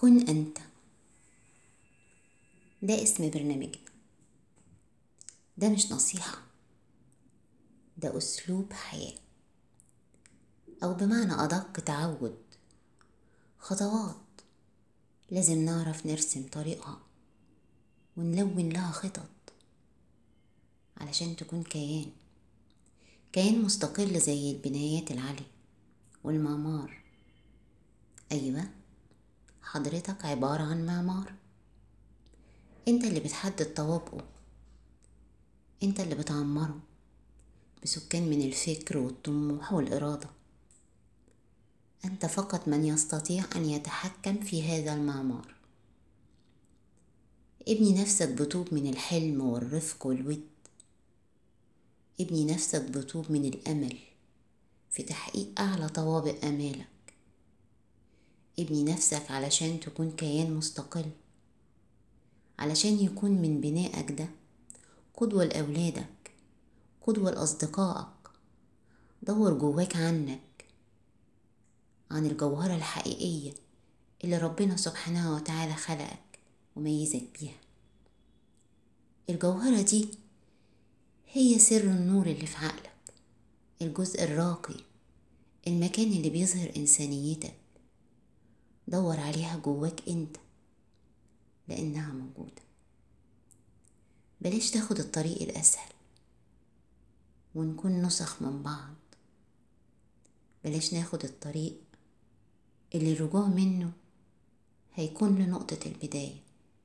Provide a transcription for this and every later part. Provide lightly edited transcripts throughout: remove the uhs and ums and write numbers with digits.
كن أنت، ده اسم برنامجنا. ده مش نصيحة، ده أسلوب حياة، أو بمعنى أدق تعود، خطوات لازم نعرف نرسم طريقها ونلون لها خطط علشان تكون كيان مستقل زي البنايات العالية والمعمار. أيوة، حضرتك عبارة عن معمار، انت اللي بتحدد طوابقه، انت اللي بتعمره بسكان من الفكر والطموح والإرادة. أنت فقط من يستطيع أن يتحكم في هذا المعمار. ابني نفسك بطوب من الحلم والرفق والود، ابني نفسك بطوب من الأمل في تحقيق أعلى طوابق آمالك. ابني نفسك علشان تكون كيان مستقل، علشان يكون من بنائك ده قدوة لأولادك، قدوة لأصدقائك. دور جواك عن الجوهرة الحقيقية اللي ربنا سبحانه وتعالى خلقك وميزك بيها. الجوهرة دي هي سر النور اللي في عقلك، الجزء الراقي، المكان اللي بيظهر إنسانيتك. دور عليها جواك انت، لأنها موجودة. بلاش تاخد الطريق الأسهل ونكون نسخ من بعض. بلاش ناخد الطريق اللي الرجوع منه هيكون لنقطة البداية،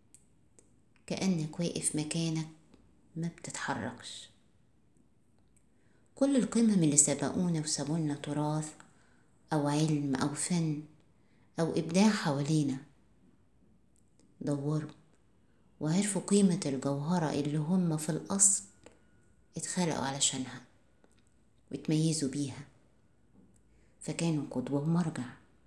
كأنك واقف مكانك ما بتتحركش. كل القمم اللي سبقونا وسابولنا تراث أو علم أو فن أو إبداع حوالينا، دوروا وعرفوا قيمة الجوهرة اللي هم في الأصل اتخلقوا علشانها واتميزوا بيها، فكانوا قدوة ومرجع.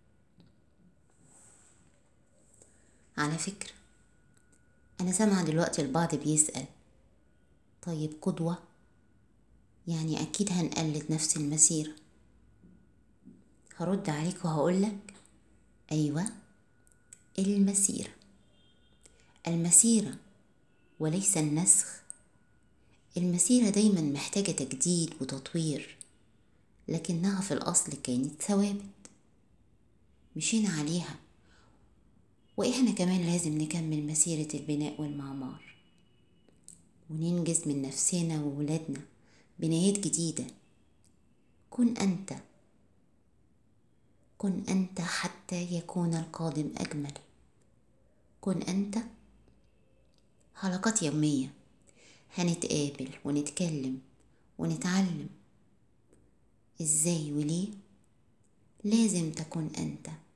على فكرة، أنا سامعة دلوقتي البعض بيسأل، طيب قدوة يعني أكيد هنقلد نفس المسيرة. هرد عليك وهقولك أيوة، المسيرة وليس النسخ. المسيرة دايما محتاجة تجديد وتطوير، لكنها في الأصل كانت ثوابت مشينا عليها، وإحنا كمان لازم نكمل مسيرة البناء والمعمار وننجز من نفسنا وولادنا بنايات جديدة. كن أنت حتى يكون القادم أجمل. كن أنت. حلقات يومية هنتقابل ونتكلم ونتعلم إزاي وليه لازم تكون أنت.